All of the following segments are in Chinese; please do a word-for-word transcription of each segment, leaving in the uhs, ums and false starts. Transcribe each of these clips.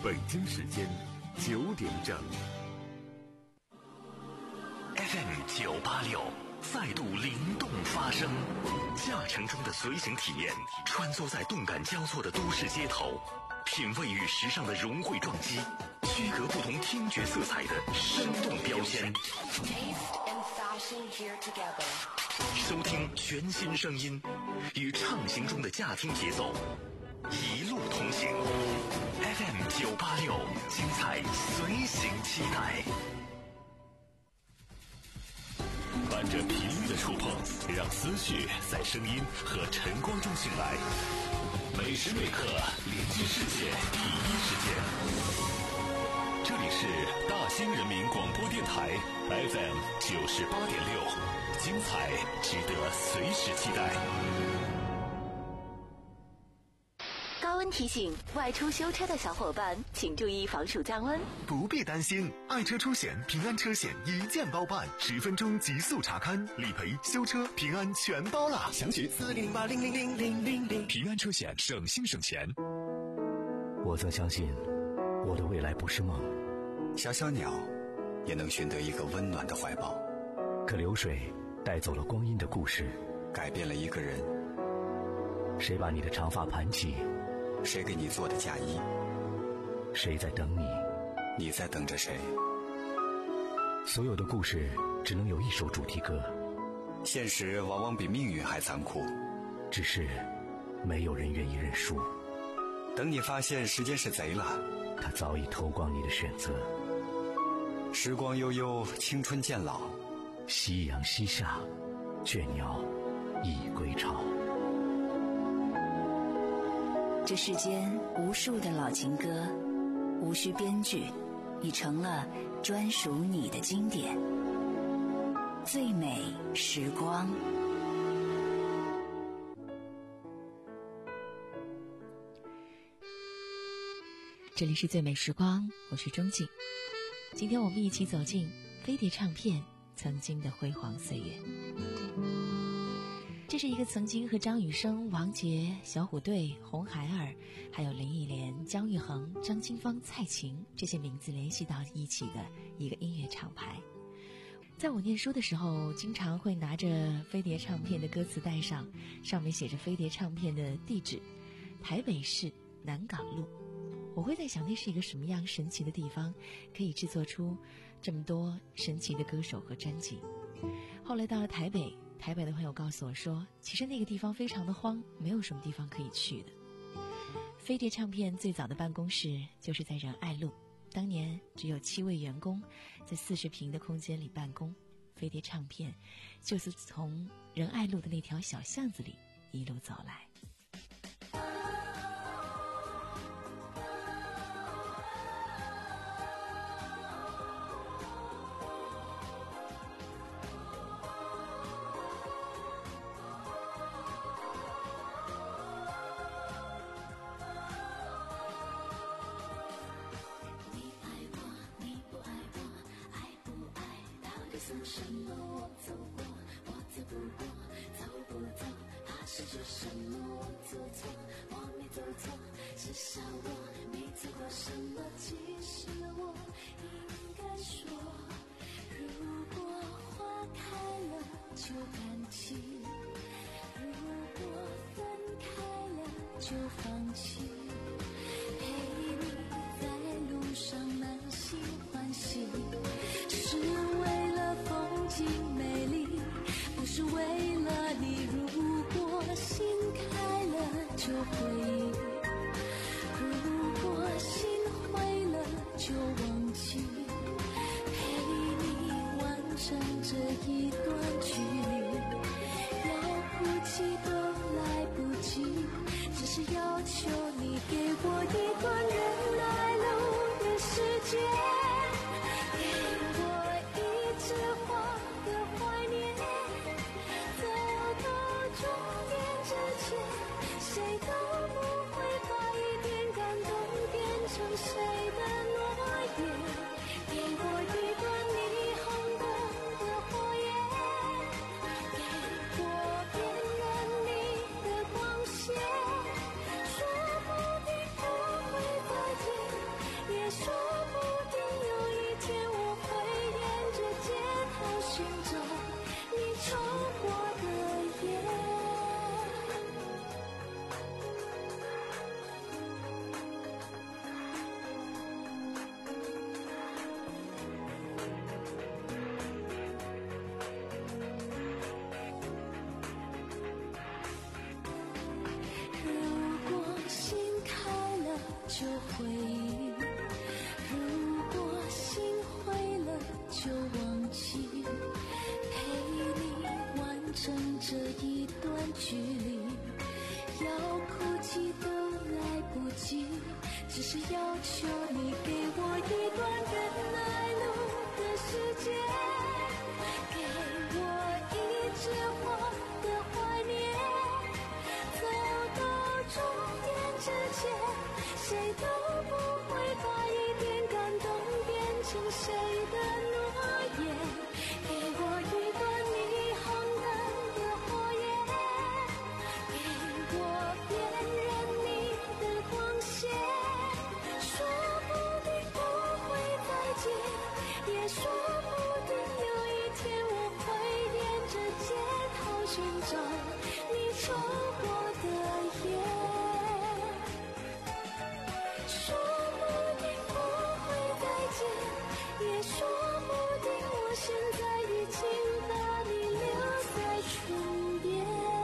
北京时间九点整。 F M 九八六再度灵动发声，驾乘中的随行体验，穿梭在动感交错的都市街头，品味与时尚的融汇撞击，区隔不同听觉色彩的生动标签。收听全新声音，与畅行中的驾听节奏，一路同行。F M 九八六，精彩随行期待。伴着频率的触碰，让思绪在声音和晨光中醒来。每时每刻连接世界第一时间。这里是大兴人民广播电台 F M 九十八点六，精彩值得随时期待。 高温提醒：外出修车的小伙伴，请注意防暑降温。 不必担心，爱车出险平安车险一键包办，十分钟极速查勘、理赔、修车，平安全包了。详询四零零八零零零零零零。平安车险，省心省钱。 我曾相信，我的未来不是梦。 小小鸟也能寻得一个温暖的怀抱。 可流水带走了光阴的故事， 改变了一个人。 谁把你的长发盘起？ 谁给你做的嫁衣？ 谁在等你？ 你在等着谁？ 所有的故事只能有一首主题歌。 现实往往比命运还残酷， 只是没有人愿意认输。 等你发现时间是贼了， 他早已偷光你的选择。 时光悠悠，青春渐老， 夕阳西下，倦鸟已归巢。 这世间无数的老情歌，无需编剧，已成了专属你的经典。最美时光。 这里是最美时光，我是钟静。今天我们一起走进飞碟唱片曾经的辉煌岁月。这是一个曾经和张雨生、王杰、小虎队、红孩儿，还有林忆莲、姜育恒、张清芳、蔡琴这些名字联系到一起的一个音乐厂牌。在我念书的时候，经常会拿着飞碟唱片的歌词带上，上面写着飞碟唱片的地址，台北市南港路。我会在想，那是一个什么样神奇的地方，可以制作出这么多神奇的歌手和专辑。后来到了台北，台北的朋友告诉我说，其实那个地方非常的荒，没有什么地方可以去的。飞碟唱片最早的办公室就是在仁爱路，当年只有七位员工在四十平的空间里办公。飞碟唱片就是从仁爱路的那条小巷子里一路走来。 给我变温你旧回忆。如果心灰了就忘记，陪你完成这一段距离。要哭泣都来不及，只是要求你给我一段更耐路的时间，给我一直活的怀念。走到终点之前，谁都不会把一点感动变成谁的诺言。给我一段霓虹灯的火焰，给我辨认你的光线。说不定不会再见，也说不定有一天我会沿着街头寻找你抽过的烟。说不定不会再见，也说不定我现在已经把你留在唇边。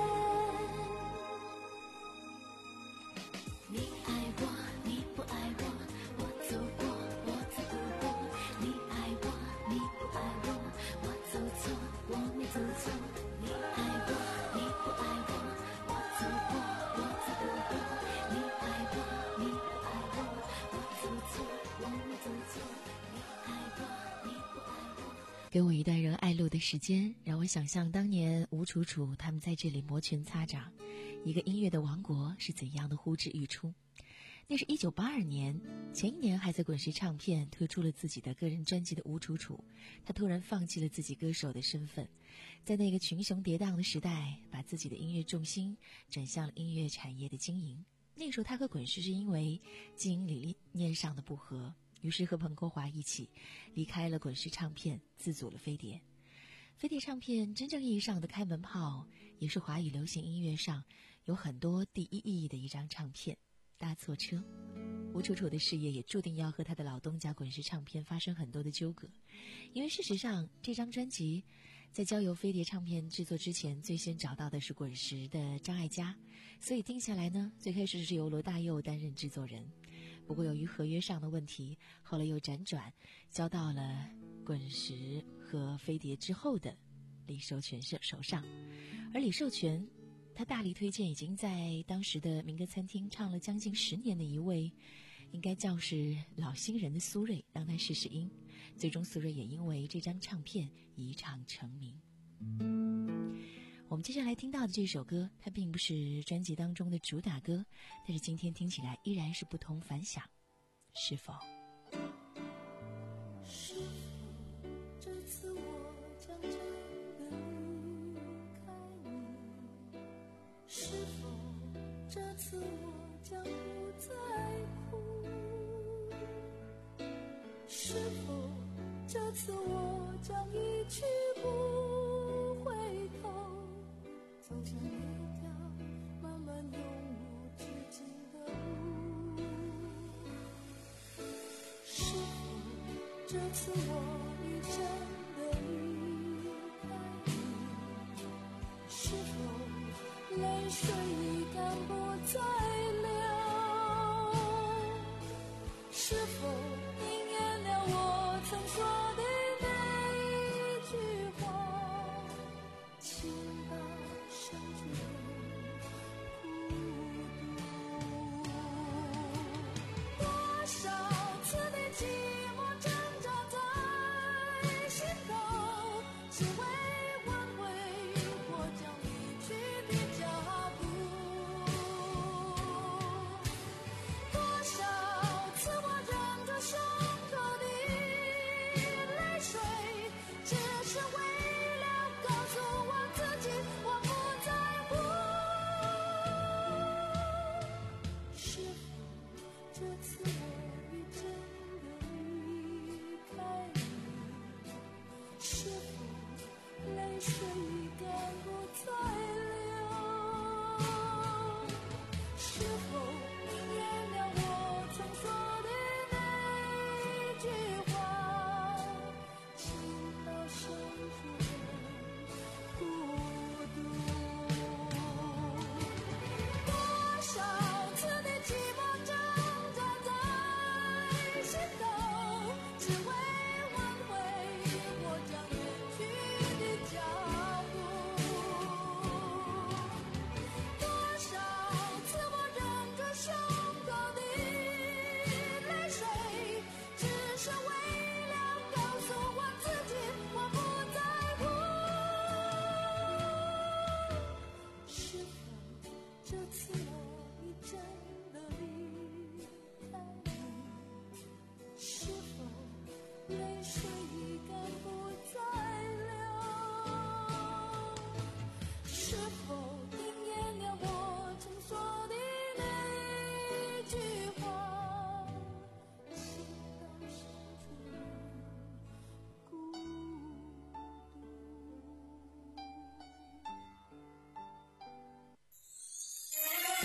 你爱我，你不爱我，我走过，我走不过。你爱我，你不爱我，我走错，我没走错。你爱我，你不爱我，我走过，我走不过。你爱我，你不爱我，我走错，我没走错。你爱我，你不爱我。 给我一段人爱路的时间，让我想象当年吴楚楚他们在这里摩拳擦掌，一个音乐的王国是怎样的呼之欲出。那是一九八二年，前一年还在滚石唱片推出了自己的个人专辑的吴楚楚，他突然放弃了自己歌手的身份，在那个群雄跌宕的时代，把自己的音乐重心转向了音乐产业的经营。那时候他和滚石是因为经营理念上的不合，于是和彭国华一起离开了滚石唱片，自组了飞碟。飞碟唱片真正意义上的开门炮，也是华语流行音乐上有很多第一意义的一张唱片。搭错车，吴楚楚的事业也注定要和他的老东家滚石唱片发生很多的纠葛，因为事实上这张专辑在交由飞碟唱片制作之前，最先找到的是滚石的张艾嘉，所以定下来呢，最开始是由罗大佑担任制作人。不过由于合约上的问题，后来又辗转交到了滚石和飞碟之后的李寿全手上。而李寿全他大力推荐已经在当时的民歌餐厅唱了将近十年的一位应该叫是老新人的苏芮，让他试试音。最终苏芮也因为这张唱片一唱成名。我们接下来听到的这首歌，它并不是专辑当中的主打歌，但是今天听起来依然是不同凡响。是否是否这次我将真的离开你？是否这次我将不再哭？是否这次我将一去不回头，走向那条漫漫永无止境的路？是否这次我已真的离开你？是否泪水已干不再流？是否应验了我曾说的每一句话？请把深处的孤独，多少次的寂寞挣扎在心头，只为挽回我将离去的脚步。多少次我忍着伤口的泪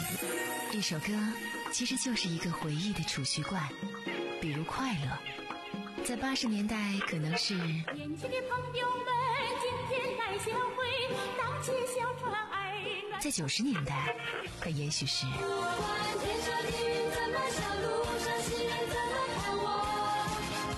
一首歌其实就是一个回忆的储蓄罐，比如快乐，在八十年代可能是年轻的朋友们今天来相会，荡起小船儿暖。 在九十年代可也许是不管天上的云怎么笑，路上行人怎么看我，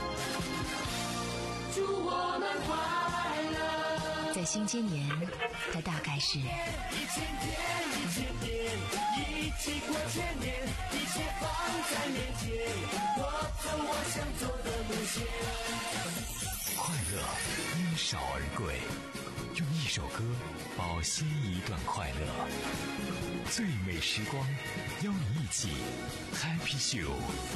祝我们快乐。 在新千年它大概是一千天一千年，一起过千年，一切放在面前，我走我想走的路线。 快乐因少而贵，用一首歌保鲜一段快乐。最美时光，邀你一起 Happy Show。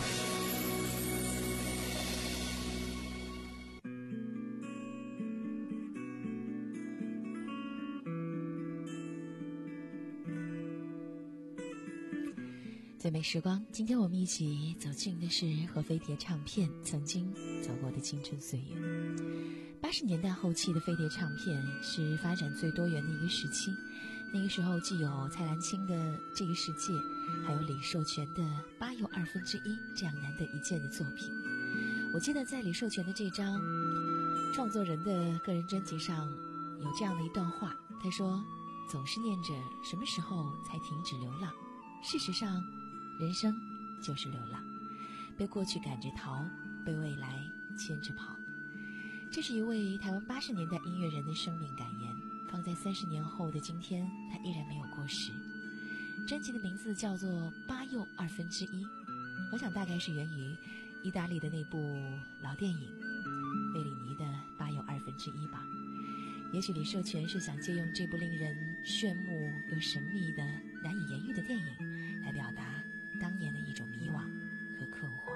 最美时光，今天我们一起走进的是和飞碟唱片曾经走过的青春岁月。八十年代后期的飞碟唱片是发展最多元的一个时期，那个时候既有蔡澜清的《这个世界》，还有李寿全的《八又二分之一》这样难得一见的作品。我记得在李寿全的这张创作人的个人专辑上有这样的一段话，他说：总是念着什么时候才停止流浪，事实上人生就是流浪，被过去赶着逃，被未来牵着跑。这是一位台湾八十年代音乐人的生命感言，放在三十年后的今天，他依然没有过时。专辑的名字叫做《八又二分之一》，我想大概是源于意大利的那部老电影费里尼的《八又二分之一》吧。也许李寿全是想借用这部令人炫目又神秘的难以言喻的电影，来表达当年的一种迷惘和困惑。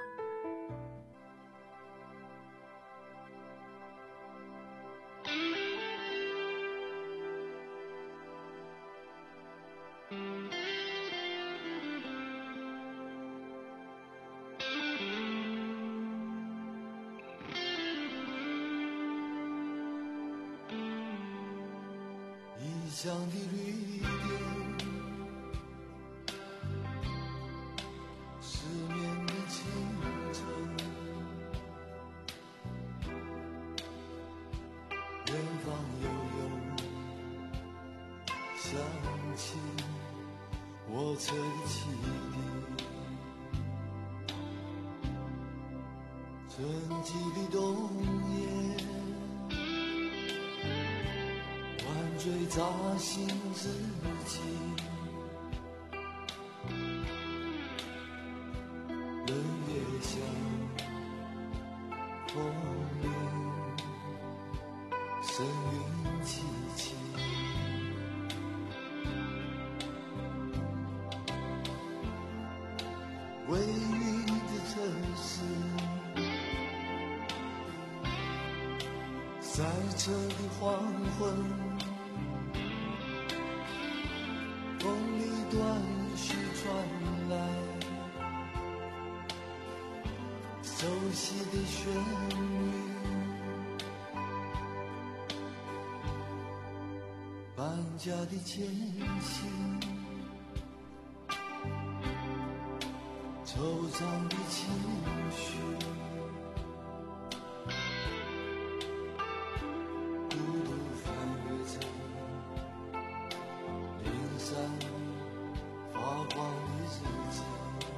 异乡的绿点，失眠的清晨，远方悠悠响起火车的汽笛，春季的冬夜，晚醉扎心之际，人月下风铃声韵凄凄，微雨的城市，塞车的黄昏，风里断续传来熟悉的旋律，搬家的艰辛，惆怅的情绪，孤独翻越成灵山发光的日子。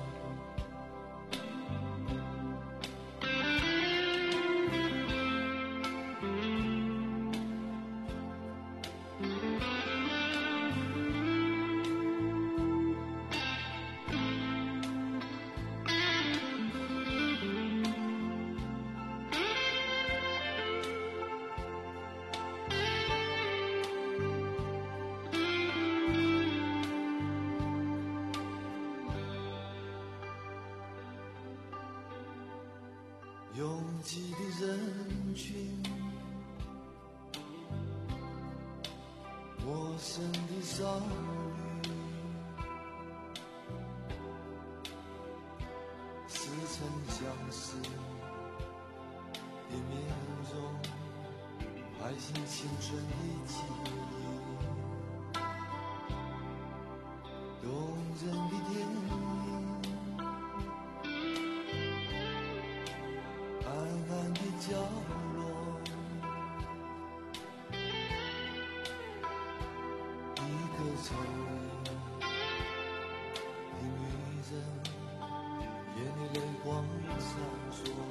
拥挤的人群，陌生的少女，似曾相识的面容，爱心青春的记忆，冬人的电影，暗暗的角落，一个愁人的女人，眼里泪光闪烁。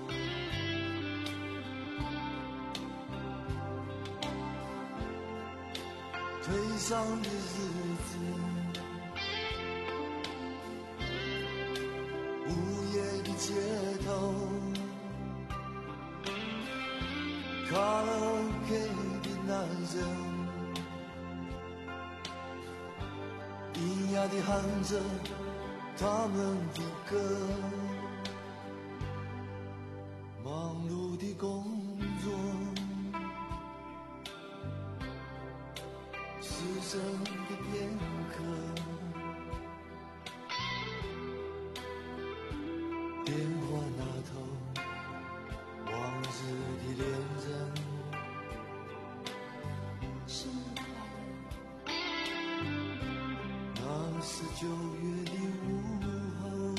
悲伤的日子，午夜的街头，卡拉 OK 的男人，咿呀地喊着他们的歌，忙碌的工作，失神的片刻，电话那头，往日的恋人，生日快乐。那是九月的午后。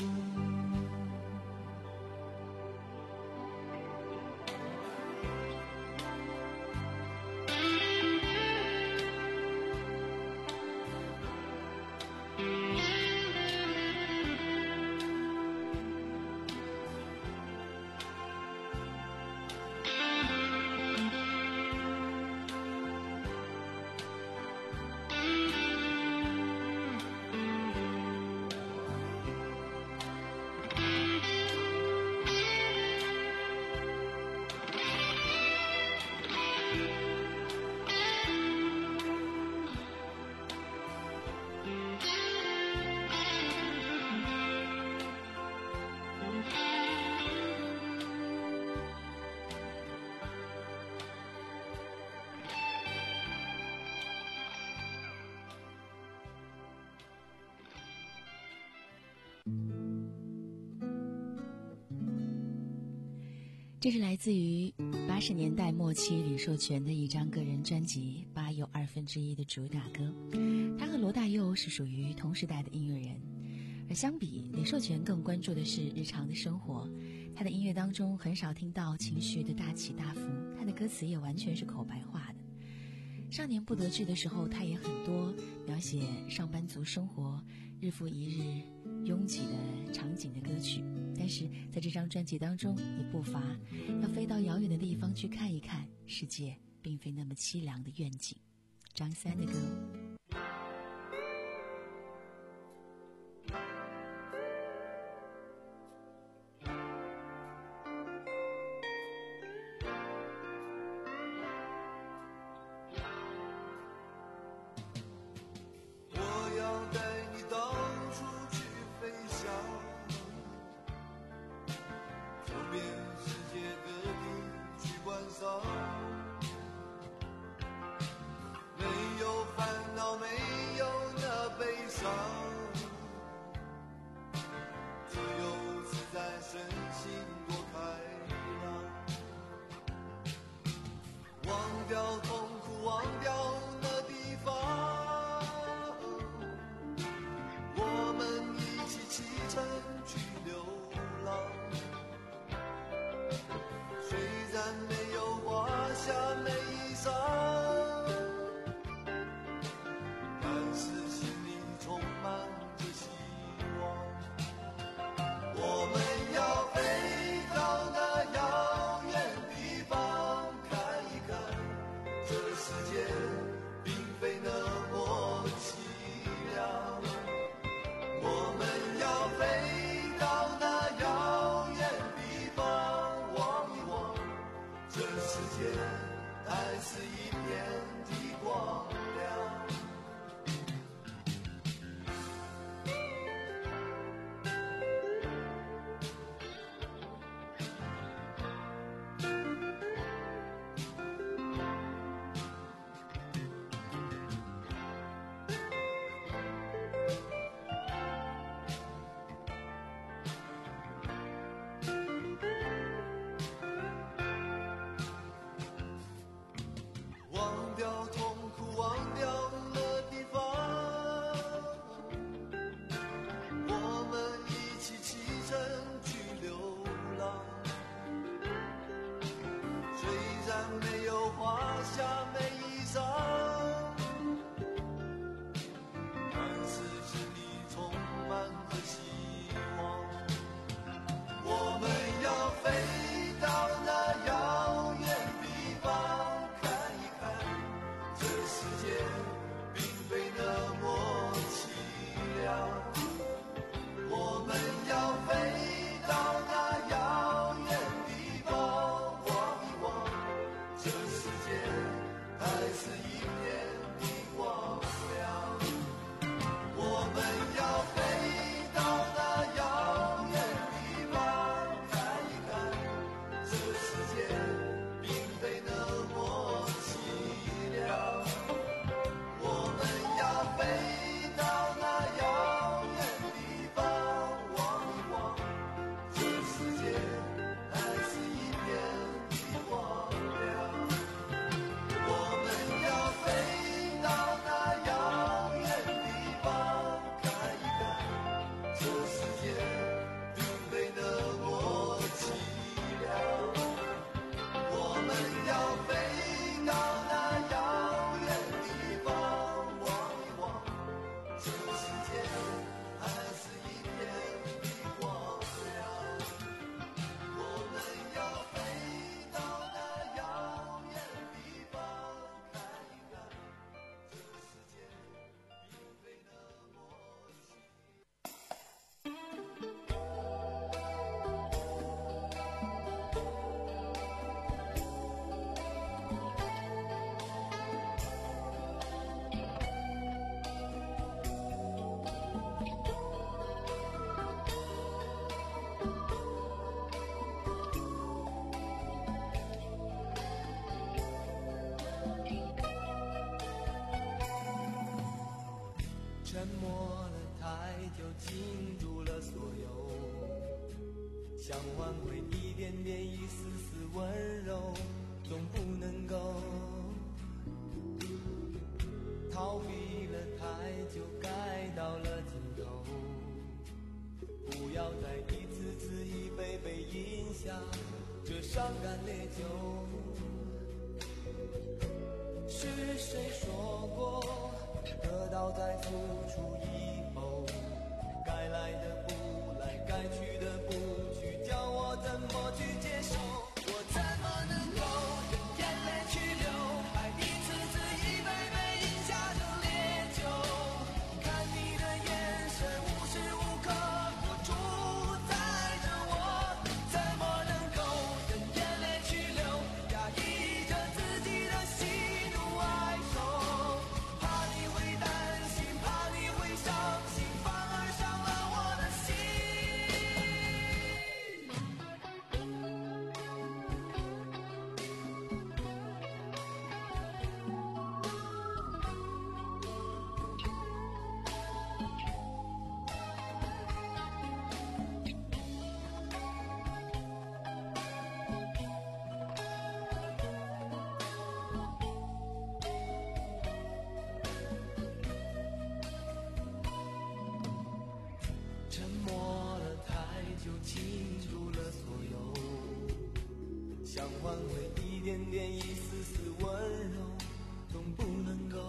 这是来自于八十年代末期李寿全的一张个人专辑《八又二分之一》的主打歌。他和罗大佑是属于同时代的音乐人，而相比李寿全更关注的是日常的生活。他的音乐当中很少听到情绪的大起大伏，他的歌词也完全是口白化的。少年不得志的时候，他也很多描写上班族生活日复一日拥挤的场景的歌曲，但是在这张专辑当中也不乏要飞到遥远的地方去看一看世界并非那么凄凉的愿景。张三的歌。 没有烦恼想挽回一点点一丝丝温柔，总不能够逃避了太久，该到了尽头。不要再一次次一杯杯饮下这伤感烈酒。是谁说过得到再付出以后，该来的不来，该去的不去，叫我怎么去接受？我怎么能够任眼泪去流，爱一次次一杯杯饮下的烈酒。看你的眼神无时无刻不主宰着我，怎么能够任眼泪去流，压抑着自己的喜怒哀愁。怕你会担心，怕你会伤心，反而伤了我的心。沉默了太久，倾注了所有，想挽回一点点一丝丝温柔，总不能够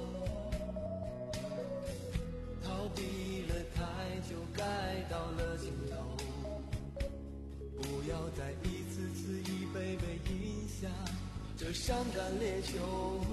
逃避了太久，该到了尽头。不要再一次次一杯杯饮下这伤感烈酒。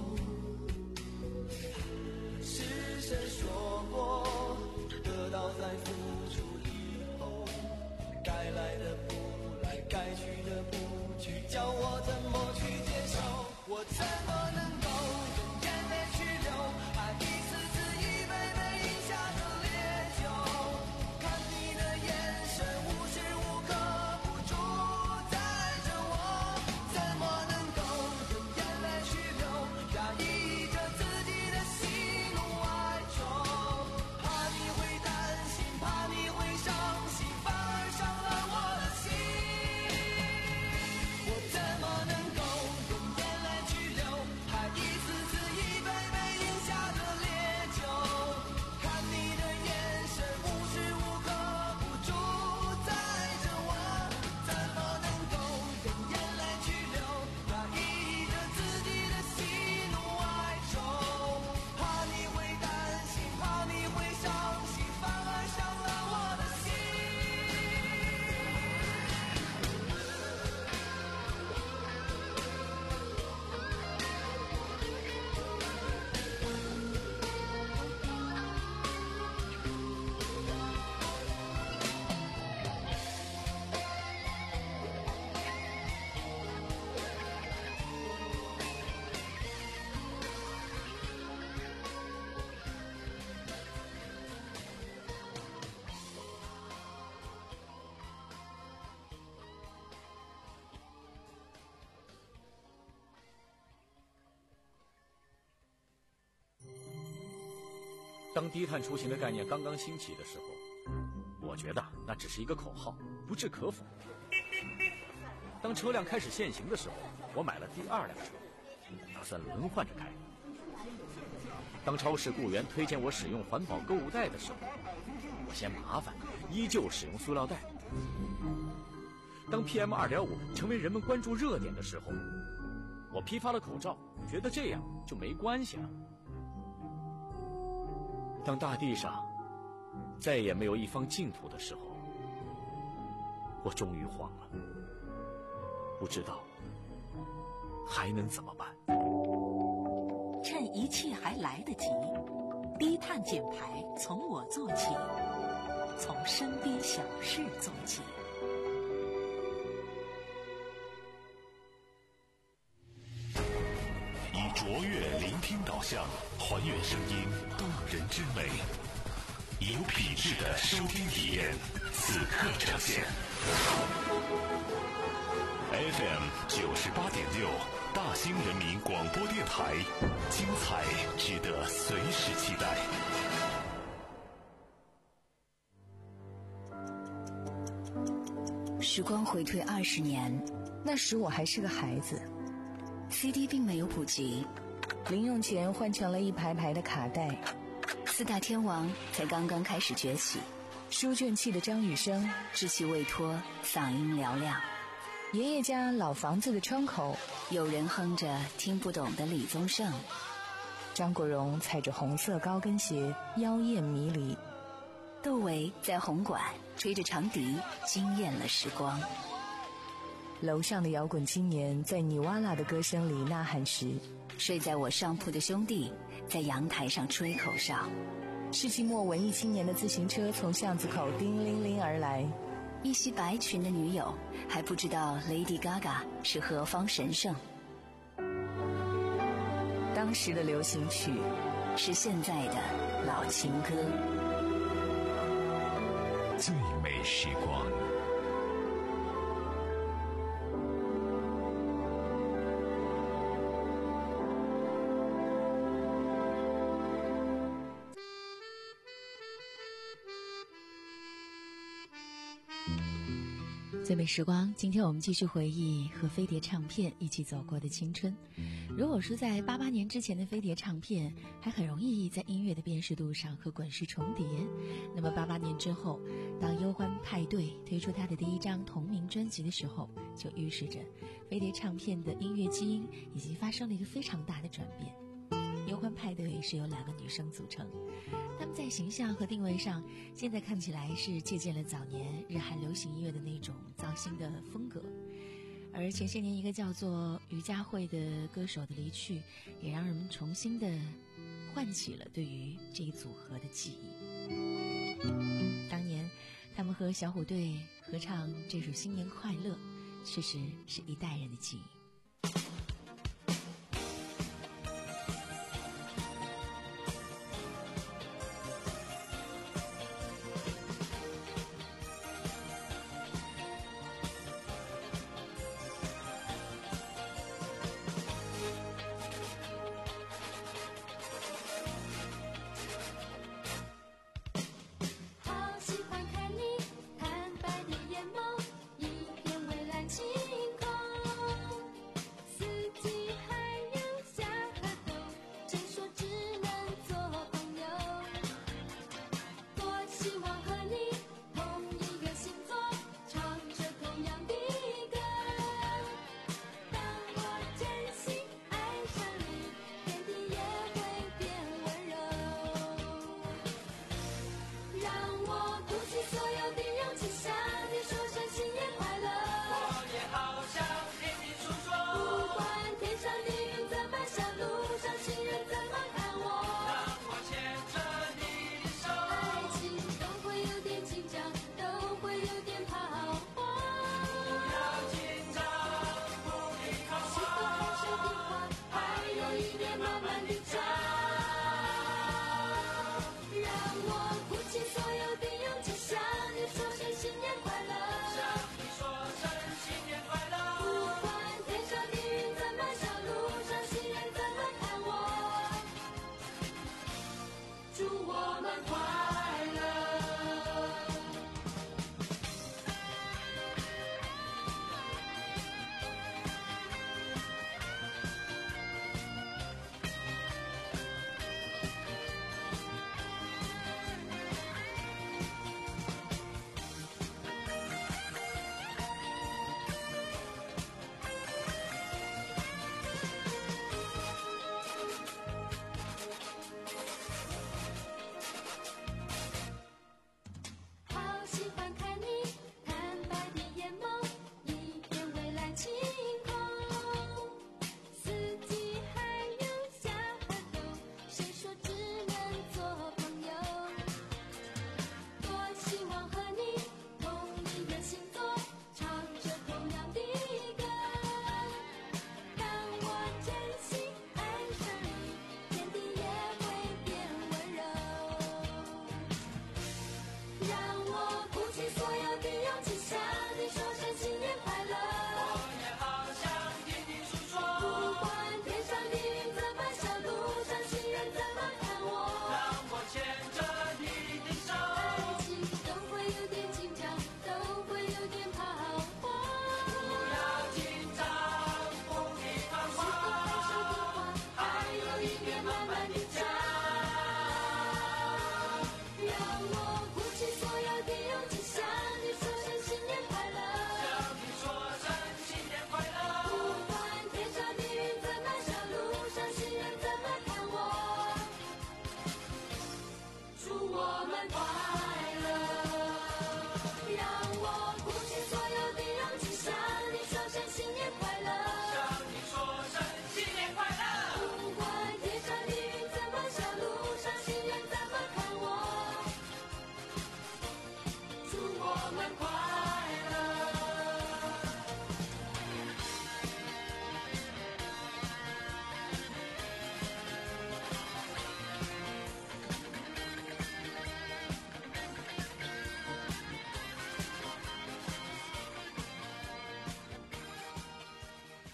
是谁说过得到再付出以后，该来的不来，该去的不去，叫我怎么去接受？我怎么能够任眼泪去流，爱一次次一杯杯饮下的烈酒。看你的眼神无时无刻不主宰着我，怎么能够任眼泪去流，压抑着自己的喜怒哀愁。怕你会担心，怕你会伤心，反而伤了我的心。我怎么能够任眼泪去流，还一次次一杯杯饮下的烈酒。看你的眼神无时无刻不主宰着我，怎么能够任眼泪去流，压抑着自己的喜怒哀愁。怕你会担心，怕你会伤心，反而伤了我的心。 当低碳出行的概念刚刚兴起的时候，我觉得那只是一个口号，不置可否。当车辆开始限行的时候，我买了第二辆车，打算轮换着开。当超市雇员推荐我使用环保购物袋的时候，我嫌麻烦，依旧使用塑料袋。当 P M 二点五 成为人们关注热点的时候，我批发了口罩，觉得这样就没关系了。当大地上再也没有一方净土的时候，我终于慌了，不知道还能怎么办。 趁一切还来得及，低碳减排从我做起，从身边小事做起。 以卓越聆听导向，还原声音动人之美，有品质的收听体验，此刻呈现。F M 九十八点六，大兴人民广播电台，精彩值得随时期待。 说时光回退二十年， 那时我还是个孩子， C D 并没有普及， 零用钱换成了一排排的卡带， 四大天王才刚刚开始崛起， 书卷气的张雨生稚气未脱，嗓音嘹亮。 爷爷家老房子的窗口， 有人哼着听不懂的李宗盛。 张国荣踩着红色高跟鞋，妖艳迷离。 窦唯在红馆吹着长笛，惊艳了时光。 楼上的摇滚青年在尼瓦拉的歌声里呐喊时， 睡在我上铺的兄弟在阳台上吹口哨。 世纪末文艺青年的自行车从巷子口叮铃铃而来， 一袭白裙的女友还不知道 Lady Gaga 是何方神圣。 当时的流行曲是现在的老情歌。 最美时光。 最美时光，今天我们继续回忆和飞碟唱片一起走过的青春。如果说在八八年之前的飞碟唱片还很容易在音乐的辨识度上和滚石重叠，那么八八年之后，当忧欢派对推出他的第一张同名专辑的时候，就预示着飞碟唱片的音乐基因已经发生了一个非常大的转变。忧欢派对是由两个女生组成，她们在形象和定位上现在看起来是借鉴了早年日韩流行音乐的那种造星的风格，而前些年一个叫做于佳慧的歌手的离去，也让人们重新的唤起了对于这一组合的记忆。当年他们和小虎队合唱这首《新年快乐》，确实是一代人的记忆。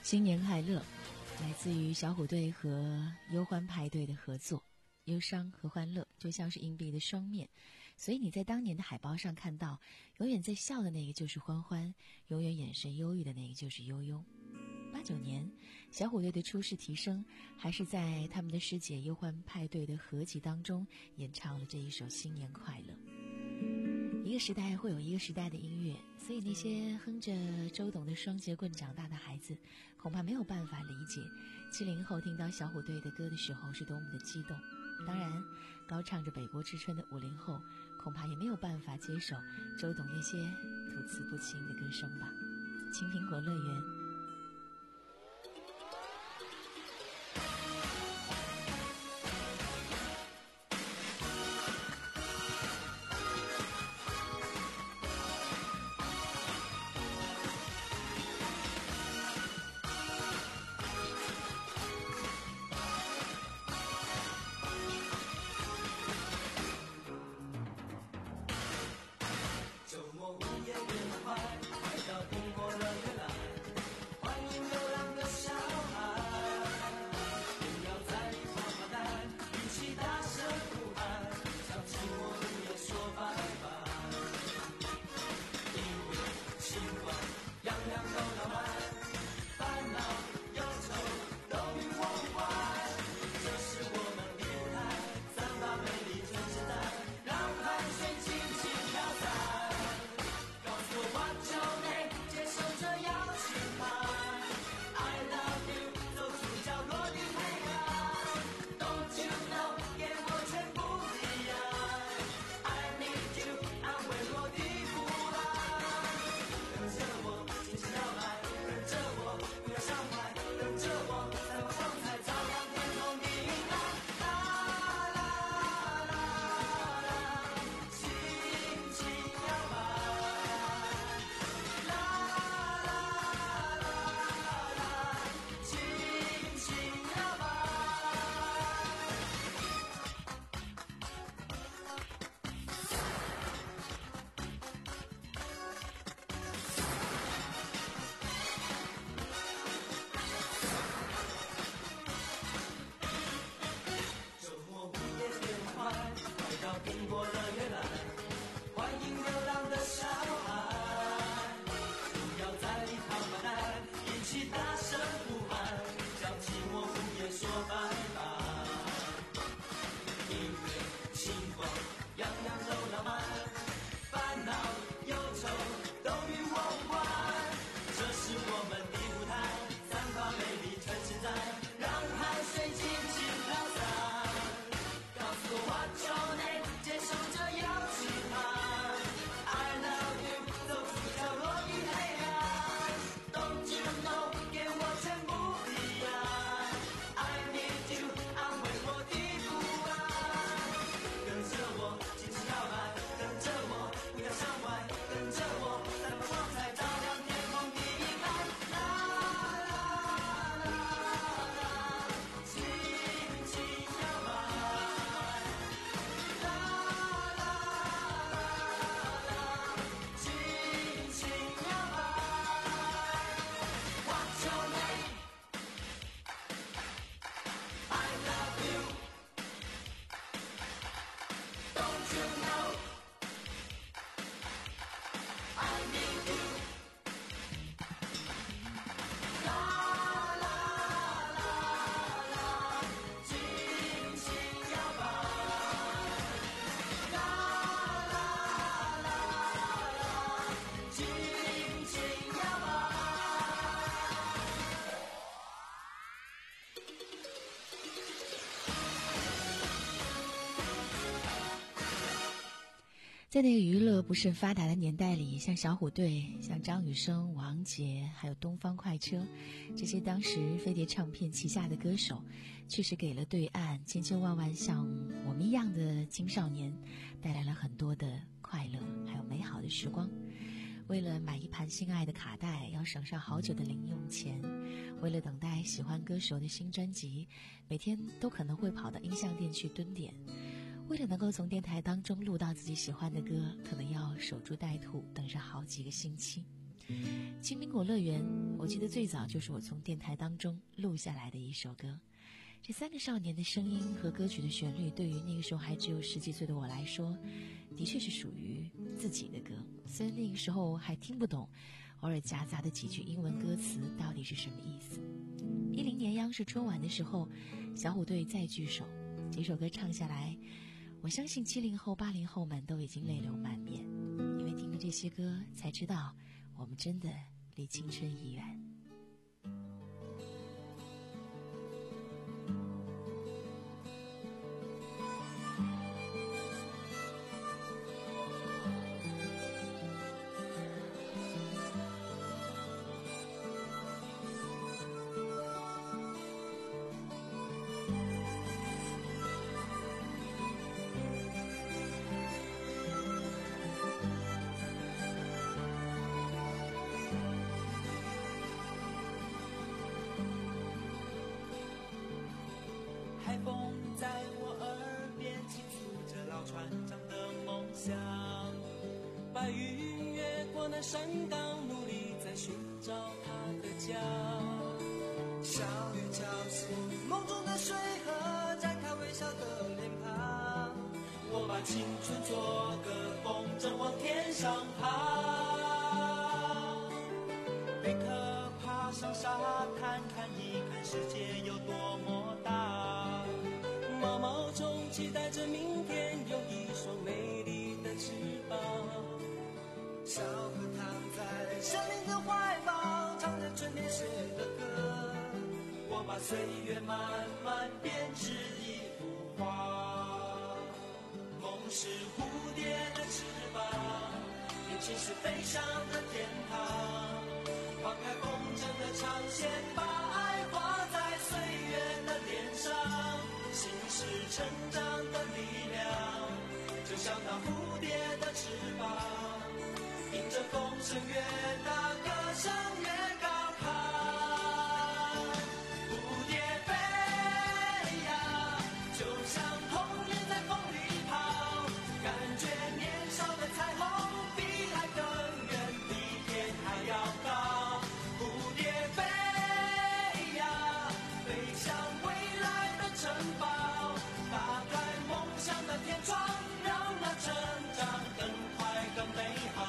新年快乐，来自于小虎队和忧欢派对的合作。忧伤和欢乐就像是硬币的双面，所以你在当年的海报上看到，永远在笑的那个就是欢欢，永远眼神忧郁的那个就是悠悠。八九年，小虎队的出世提升，还是在他们的师姐忧欢派对的合集当中演唱了这一首《新年快乐》。一个时代会有一个时代的音乐，所以那些哼着周董的双节棍长大的孩子，恐怕没有办法理解七零后听到小虎队的歌的时候是多么的激动。当然，高唱着北国之春的五零后，恐怕也没有办法接受周董那些吐字不清的歌声吧。青苹果乐园。在那个娱乐不甚发达的年代里，像小虎队、像张雨生、王杰还有东方快车，这些当时飞碟唱片旗下的歌手，确实给了对岸千千万万像我们一样的青少年带来了很多的快乐还有美好的时光。为了买一盘心爱的卡带要省上好久的零用钱，为了等待喜欢歌手的新专辑，每天都可能会跑到音像店去蹲点，为了能够从电台当中录到自己喜欢的歌，可能要守株待兔，等上好几个星期。 青苹果乐园，我记得最早就是我从电台当中录下来的一首歌。这三个少年的声音和歌曲的旋律，对于那个时候还只有十几岁的我来说，的确是属于自己的歌。虽然那个时候还听不懂，偶尔夹杂的几句英文歌词到底是什么意思。一零年央视春晚的时候，小虎队再聚首，几首歌唱下来，我相信七零后八零后们都已经泪流满面，因为听了这些歌才知道我们真的离青春已远。 海风在我耳边倾诉着老船长的梦想，白云越过那山岗，努力在寻找他的家。小雨敲醒梦中的水河，展开微笑的脸庞。我把青春做个风筝往天上爬，贝壳爬上沙滩，看一看世界有多么大。毛毛虫期待着明天有一双美丽的翅膀。小河躺在森林的怀抱，唱着春天写的歌。我把岁月慢慢编织一幅画。梦是蝴蝶的翅膀，年轻是飞翔的天堂。放开风筝的长线，把爱画在岁月的脸上。心是成长的力量，就像那蝴蝶的翅膀，迎着风声越大，歌声越高亢。蝴蝶飞呀，就像童年在风里跑，感觉年少的彩虹比海更远，比天还要高。蝴蝶飞呀，飞向未来的城堡，打开梦想的天窗，让那成长更快更美好。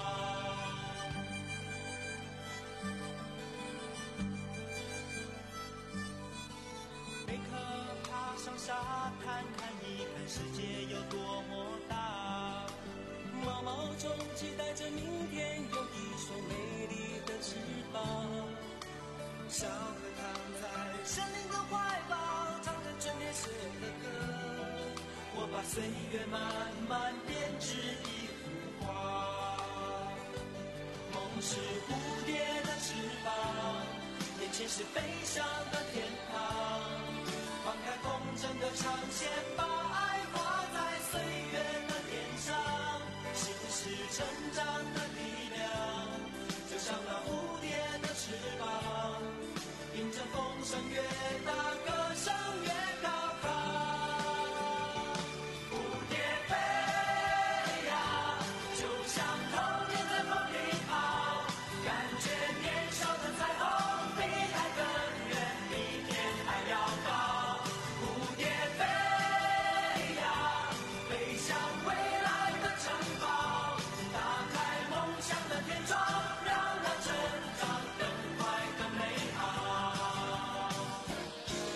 贝壳爬上沙滩，看一看世界有多么大。毛毛虫期待着明天有一双美丽的翅膀。小河躺在森林的怀抱，唱着春天写的歌。我把岁月慢慢编织一幅画。梦是蝴蝶的翅膀，年轻是飞翔的天堂。放开风筝的长线，把爱画在岁月的脸上。心是成长的力量，就像那蝴蝶的翅膀，迎着风声越大，歌声越高亢。蝴蝶飞呀，就像童年在风里跑，感觉年少的彩虹比海更远，比天还要高。蝴蝶飞呀，飞向未来的城堡，打开梦想的天窗，让那成长更快更美好。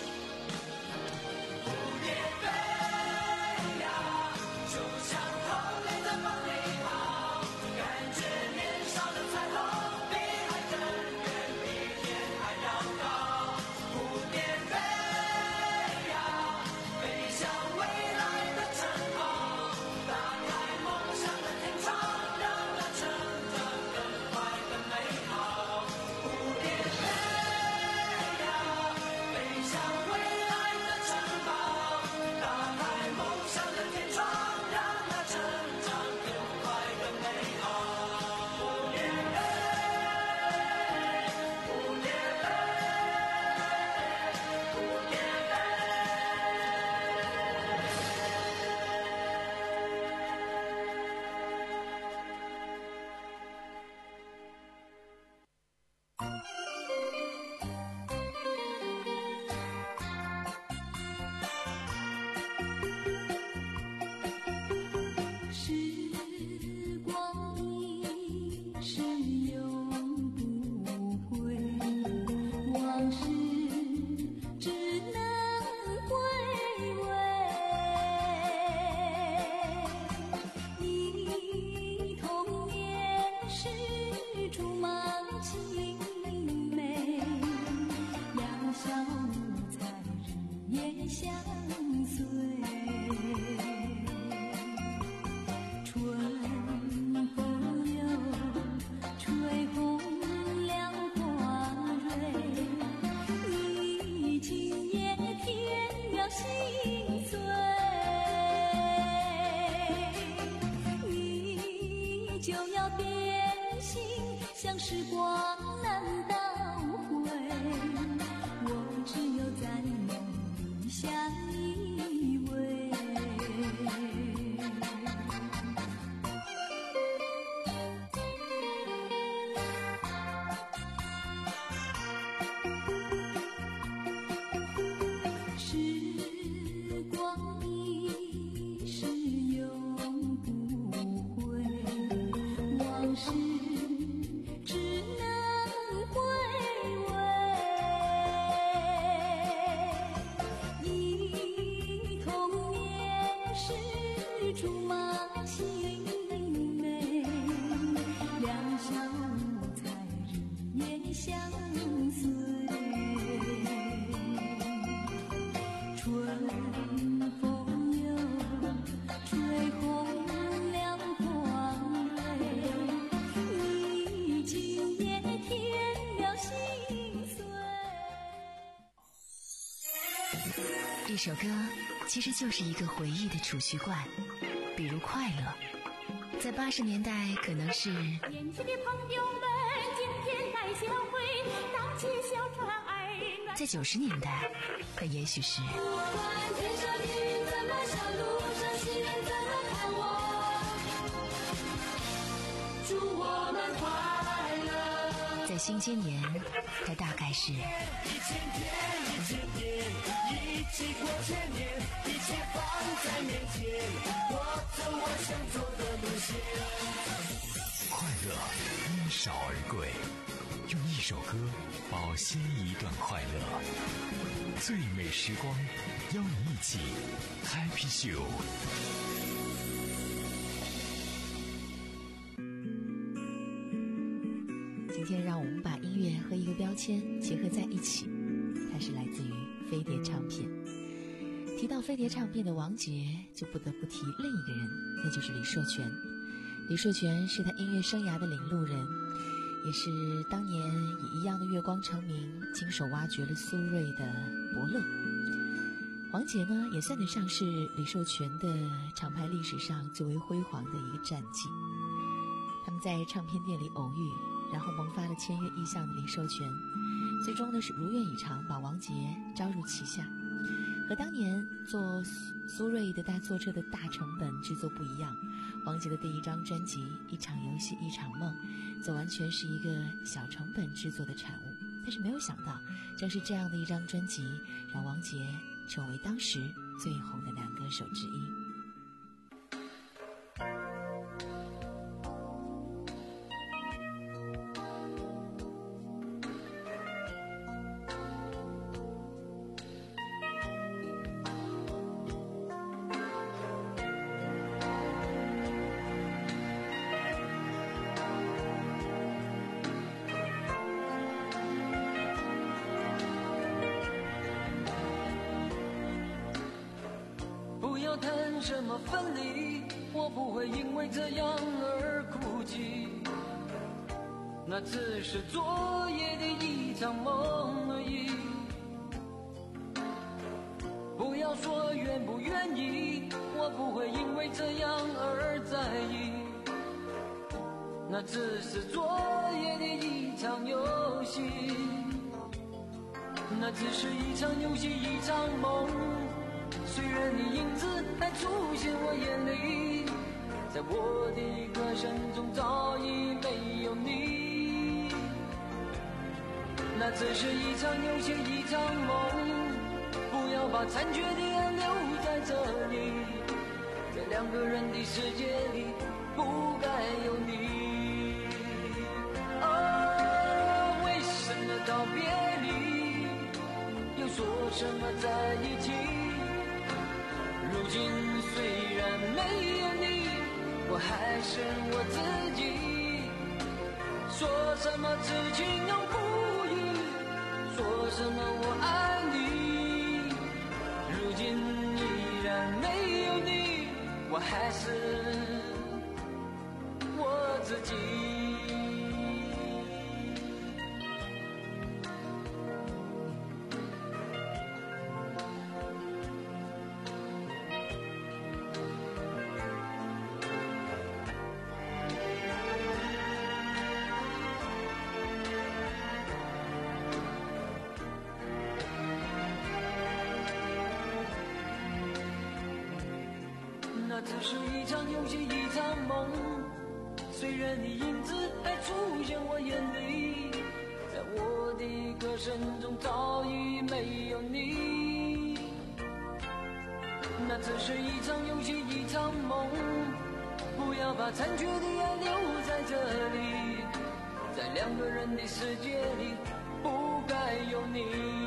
相随。春风又吹红了黄蕊，你今夜添了心碎。 一首歌其实就是一个回忆的储蓄罐，比如快乐，在八十年代可能是年轻的朋友们今天来相会，荡起小船儿暖。 在九十年代可也许是不管天上的云怎么笑，路上行人怎么看我，祝我们快乐。 在新千年它大概是一千天一千天一起过千年，一切放在面前，我走我想走的路线。 快乐一少而贵，用一首歌保鲜一段快乐。最美时光，邀你一起 Happy Show。 今天让我们把音乐和一个标签结合在一起，它是来自于飞碟唱片。提到飞碟唱片的王杰，就不得不提另一个人，那就是李寿全。李寿全是他音乐生涯的领路人，也是当年以一样的月光成名，亲手挖掘了苏芮的伯乐。王杰呢，也算得上是李寿全的厂牌历史上最为辉煌的一个战绩。他们在唱片店里偶遇，然后萌发了签约意向的李寿全，最终呢是如愿以偿把王杰招入旗下。和当年做苏芮的大作车的大成本制作不一样，王杰的第一张专辑《一场游戏一场梦》则完全是一个小成本制作的产物。但是没有想到，正是这样的一张专辑，让王杰成为当时最红的男歌手之一。 谈什么分离，我不会因为这样而哭泣，那只是昨夜的一场梦而已。不要说愿不愿意，我不会因为这样而在意，那只是昨夜的一场游戏，那只是一场游戏一场梦。虽然你影子还出现我眼里，在我的歌声中早已没有你，那只是一场游戏一场梦。不要把残缺的爱留在这里，在两个人的世界里不该有你。啊，为什么道别离，又说什么在一起？如今虽然没有你，我还是我自己。说什么痴情永不渝，说什么我爱你，如今依然没有你，我还是我自己。那只是一场游戏一场梦，虽然你影子还出现我眼里，在我的歌声中早已没有你。那只是一场游戏一场梦，不要把残缺的爱留在这里，在两个人的世界里不该有你。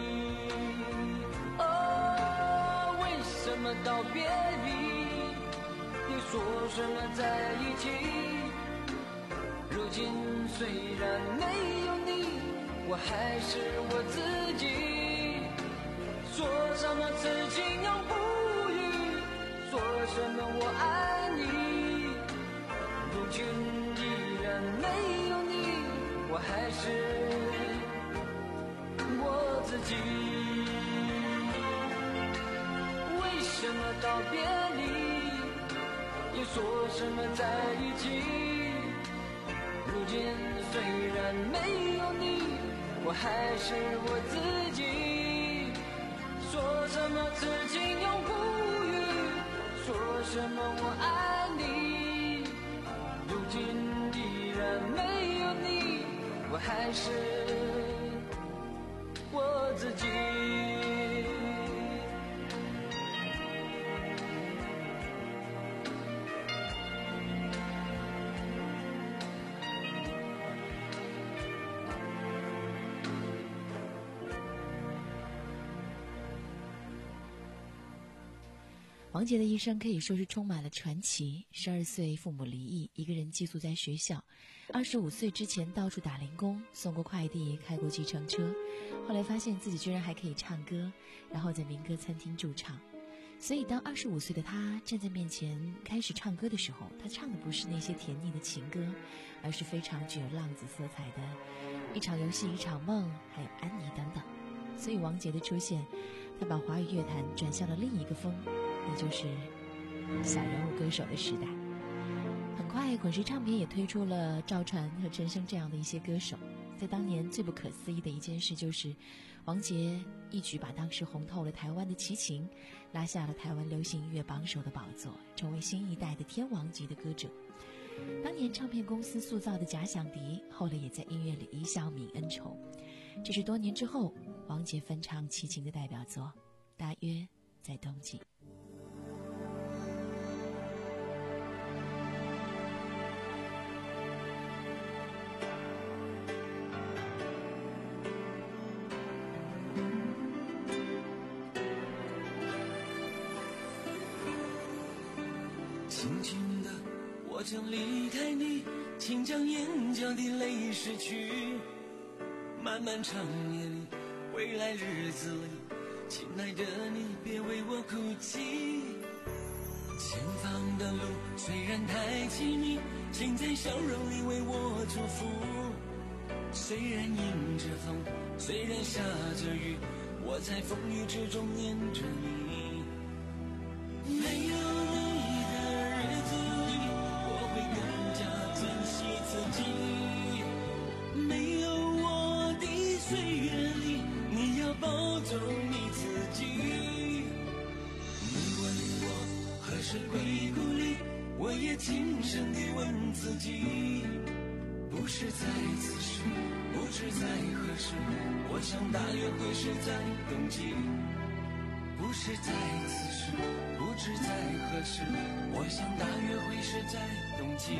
哦，为什么道别离又说什么在一起？如今虽然没有你， 我还是我自己。说什么此情永不渝，说什么我爱你，如今依然没有你，我还是我自己。为什么道别离，又说什么在一起，如今虽然没有你，我还是我自己。说什么此情永不渝，说什么我爱你，如今依然没有你，我还是我自己。 王杰的一生可以说是充满了传奇。十二岁父母离异，一个人寄宿在学校。二十五岁之前到处打零工，送过快递，开过计程车。后来发现自己居然还可以唱歌，然后在民歌餐厅驻唱。所以当二十五岁的他站在面前开始唱歌的时候，他唱的不是那些甜腻的情歌，而是非常具有浪子色彩的一场游戏一场梦，还有安妮等等。所以王杰的出现，他把华语乐坛转向了另一个风，那就是小人物歌手的时代。很快滚石唱片也推出了赵传和陈升这样的一些歌手。在当年最不可思议的一件事，就是王杰一举把当时红透了台湾的齐秦拉下了台湾流行音乐榜首的宝座，成为新一代的天王级的歌者。当年唱片公司塑造的假想敌，后来也在音乐里一笑泯恩仇。这是多年之后王杰翻唱齐秦的代表作，大约在冬季。 轻轻的我将离开你，请将眼角的泪拭去。漫漫长夜里，未来日子里，亲爱的你别为我哭泣。前方的路虽然太凄迷，请在笑容里为我祝福。虽然迎着风，虽然下着雨，我在风雨之中念着你。没有你的日子里，我会更加珍惜自己。没有我的岁月里，你要保重你自己。你问我何时归故里，我也轻声地问自己。不是在此时，不知在何时，我想大约会是在冬季。不是在此时，不知在何时，我想大约会是在冬季。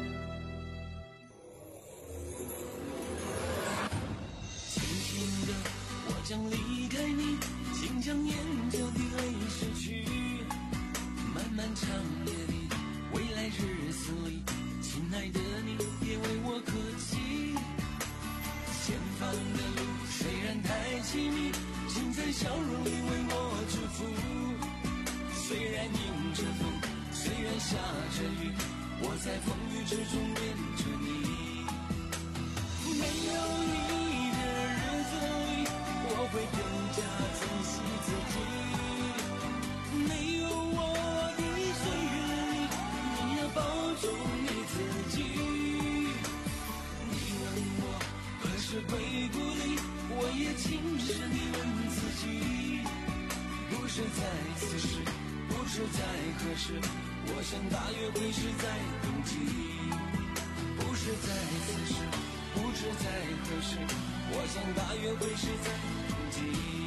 轻轻的我将离开你，请将眼角的泪拭去。漫漫长夜里，未来日子里，亲爱的你别为我可惜。前方的路虽然太凄迷，请在笑容里为我祝福。虽然迎着风，虽然下着雨，我在风雨之中念着你。没有你的日子里，我会更加珍惜自己。没有我的岁月里，你要保重你自己。你问我何时归故里，我也轻声地问自己。不是在此时，不知在何时，我想大约会是在冬季。不是在此时，不知在何时，我想大约会是在冬季。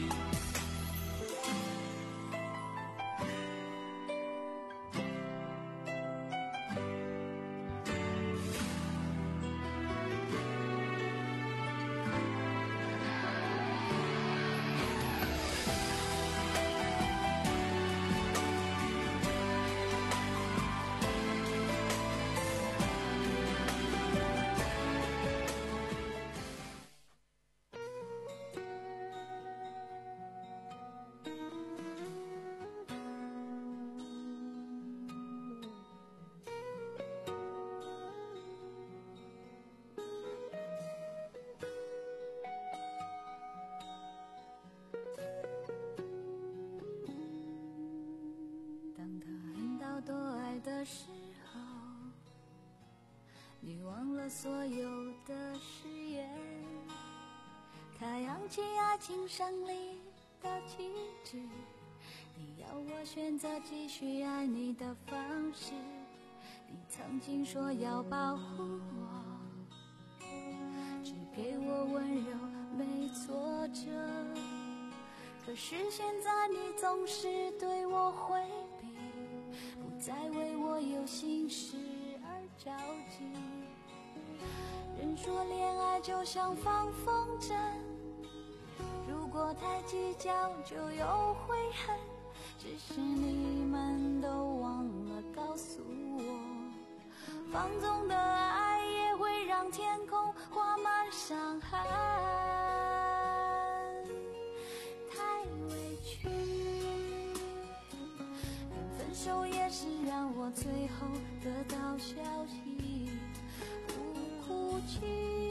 所有的誓言，太阳起爱情胜利的旗帜，你要我选择继续爱你的方式。你曾经说要保护我，只给我温柔没挫折，可是现在你总是对我回避，不再为我有心事而着急。人说恋爱就像放风筝，如果太计较就有悔恨，只是你们都忘了告诉我，放纵的爱也会让天空挂满伤痕。太委屈，分手也是让我最后得到消息，不哭泣，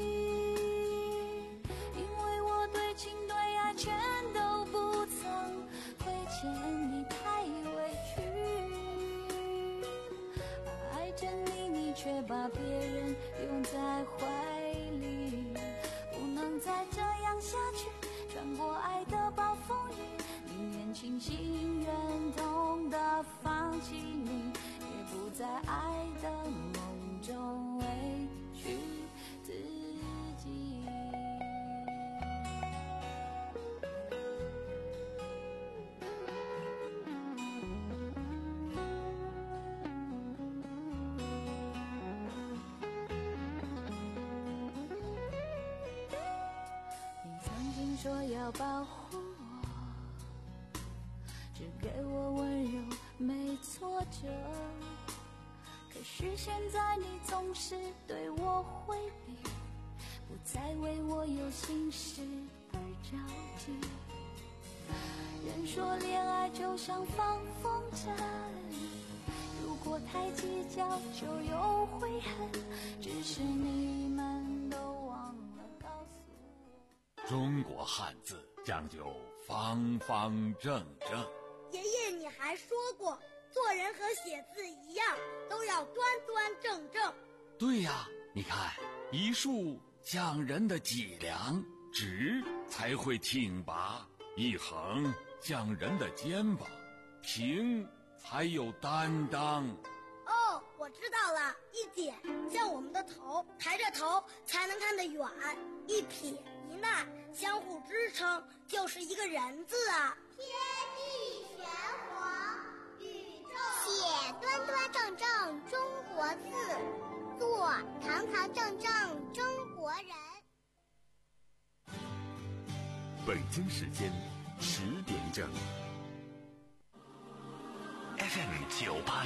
因为我对情对爱全都不曾亏欠你，太委屈，爱着你，你却把别人拥在怀里，不能再这样下去，穿过爱的暴风雨，宁愿清醒忍痛的放弃你，也不在爱的梦中委屈自己。你曾经说要保护我，只给我温柔没挫折，可是现在你总是对我回避，不再为我有心事而着急。人说恋爱就像放风筝，如果太计较就有悔恨，只是你们都忘了告诉我。 中国汉字讲究方方正正。 爷爷，你还说过，做人和写字一样，都要端端正正。 对呀，你看，一竖讲人的脊梁，直才会挺拔；一横讲人的肩膀，平才有担当。 哦，我知道了，一点像我们的头，抬着头才能看得远；一撇一捺相互支撑，就是一个人字啊。 天地玄黄，宇宙写端端正正中国字，做堂堂正正中国人。 北京时间十点整。F M 九八